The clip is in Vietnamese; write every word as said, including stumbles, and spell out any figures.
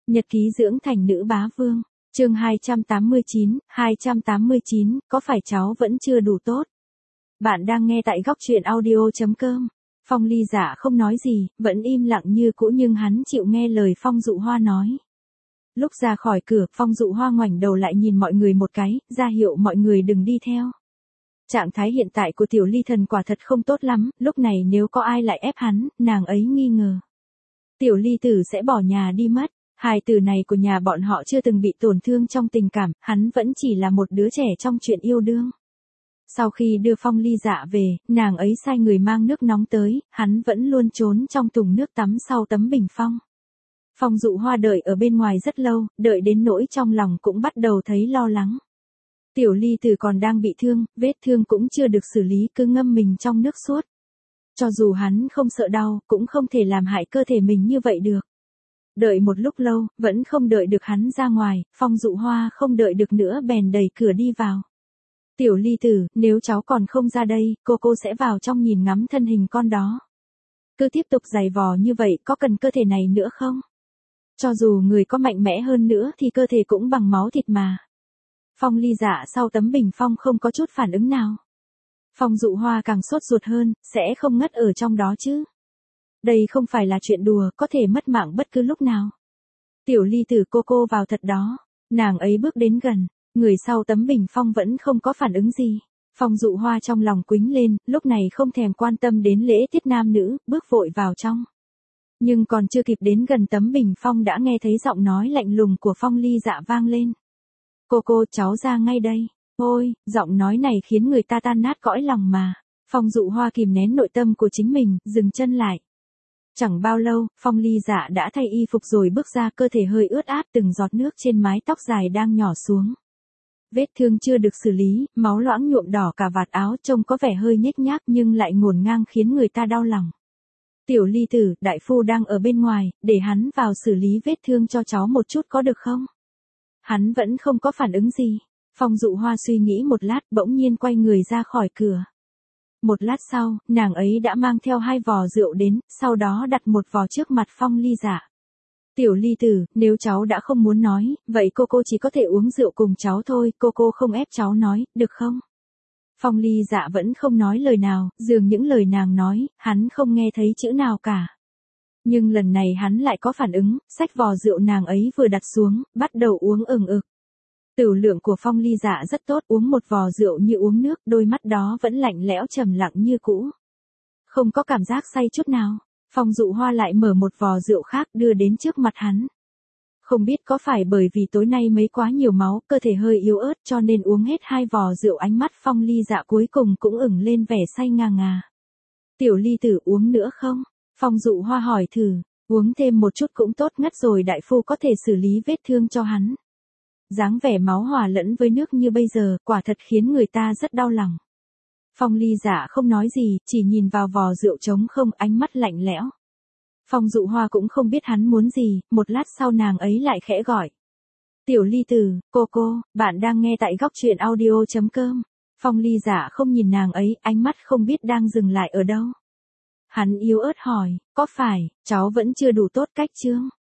Nhật ký dưỡng thành nữ bá vương, chương hai trăm tám mươi chín, hai trăm tám mươi chín, có phải cháu vẫn chưa đủ tốt? Bạn đang nghe tại góc truyện audio chấm com. Phong Ly Dạ không nói gì, vẫn im lặng như cũ nhưng hắn chịu nghe lời Phong Dụ Hoa nói. Lúc ra khỏi cửa, Phong Dụ Hoa ngoảnh đầu lại nhìn mọi người một cái, ra hiệu mọi người đừng đi theo. Trạng thái hiện tại của Tiểu Ly Thần quả thật không tốt lắm, lúc này nếu có ai lại ép hắn, nàng ấy nghi ngờ. Tiểu Ly Tử sẽ bỏ nhà đi mất. Hai từ này của nhà bọn họ chưa từng bị tổn thương trong tình cảm, hắn vẫn chỉ là một đứa trẻ trong chuyện yêu đương. Sau khi đưa Phong Ly Dạ về, nàng ấy sai người mang nước nóng tới, hắn vẫn luôn trốn trong thùng nước tắm sau tấm bình phong. Phong Dụ Hoa đợi ở bên ngoài rất lâu, đợi đến nỗi trong lòng cũng bắt đầu thấy lo lắng. Tiểu Ly Tử còn đang bị thương, vết thương cũng chưa được xử lý, cứ ngâm mình trong nước suốt. Cho dù hắn không sợ đau, cũng không thể làm hại cơ thể mình như vậy được. Đợi một lúc lâu, vẫn không đợi được hắn ra ngoài, Phong Dụ Hoa không đợi được nữa bèn đẩy cửa đi vào. Tiểu Ly Tử, nếu cháu còn không ra đây, cô cô sẽ vào trong nhìn ngắm thân hình con đó. Cứ tiếp tục giày vò như vậy, có cần cơ thể này nữa không? Cho dù người có mạnh mẽ hơn nữa thì cơ thể cũng bằng máu thịt mà. Phong Ly Dạ sau tấm bình phong không có chút phản ứng nào. Phong Dụ Hoa càng sốt ruột hơn, sẽ không ngất ở trong đó chứ. Đây không phải là chuyện đùa, có thể mất mạng bất cứ lúc nào. Tiểu Ly Tử cô cô vào thật đó. Nàng ấy bước đến gần, người sau tấm bình phong vẫn không có phản ứng gì. Phong Dụ Hoa trong lòng quĩnh lên, lúc này không thèm quan tâm đến lễ tiết nam nữ, bước vội vào trong. Nhưng còn chưa kịp đến gần tấm bình phong đã nghe thấy giọng nói lạnh lùng của Phong Ly Dạ vang lên. Cô cô, cháu ra ngay đây. Ôi, giọng nói này khiến người ta tan nát cõi lòng mà. Phong Dụ Hoa kìm nén nội tâm của chính mình, dừng chân lại. Chẳng bao lâu, Phong Ly Dạ đã thay y phục rồi bước ra, cơ thể hơi ướt át, từng giọt nước trên mái tóc dài đang nhỏ xuống. Vết thương chưa được xử lý, máu loãng nhuộm đỏ cả vạt áo, trông có vẻ hơi nhếch nhác nhưng lại ngổn ngang khiến người ta đau lòng. Tiểu Ly Tử, đại phu đang ở bên ngoài, để hắn vào xử lý vết thương cho cháu một chút có được không? Hắn vẫn không có phản ứng gì. Phong Dụ Hoa suy nghĩ một lát, bỗng nhiên quay người ra khỏi cửa. Một lát sau, nàng ấy đã mang theo hai vò rượu đến, sau đó đặt một vò trước mặt Phong Ly Dạ. Tiểu Ly Tử, nếu cháu đã không muốn nói, vậy cô cô chỉ có thể uống rượu cùng cháu thôi, cô cô không ép cháu nói, được không? Phong Ly Dạ vẫn không nói lời nào, dường những lời nàng nói, hắn không nghe thấy chữ nào cả. Nhưng lần này hắn lại có phản ứng, xách vò rượu nàng ấy vừa đặt xuống, bắt đầu uống ừng ực. Tửu lượng của Phong Ly Dạ rất tốt, uống một vò rượu như uống nước, đôi mắt đó vẫn lạnh lẽo trầm lặng như cũ. Không có cảm giác say chút nào. Phong Dụ Hoa lại mở một vò rượu khác đưa đến trước mặt hắn. Không biết có phải bởi vì tối nay mấy quá nhiều máu, cơ thể hơi yếu ớt cho nên uống hết hai vò rượu, ánh mắt Phong Ly Dạ cuối cùng cũng ửng lên vẻ say ngà ngà. Tiểu Ly Tử uống nữa không? Phong Dụ Hoa hỏi thử, uống thêm một chút cũng tốt, ngất rồi đại phu có thể xử lý vết thương cho hắn. Dáng vẻ máu hòa lẫn với nước như bây giờ, quả thật khiến người ta rất đau lòng. Phong Ly Dạ không nói gì, chỉ nhìn vào vò rượu trống không, ánh mắt lạnh lẽo. Phong Dụ Hoa cũng không biết hắn muốn gì, một lát sau nàng ấy lại khẽ gọi. Tiểu Ly Tử, cô cô, bạn đang nghe tại góc truyện audio chấm com. Phong Ly Dạ không nhìn nàng ấy, ánh mắt không biết đang dừng lại ở đâu. Hắn yếu ớt hỏi, có phải, cháu vẫn chưa đủ tốt cách chưa?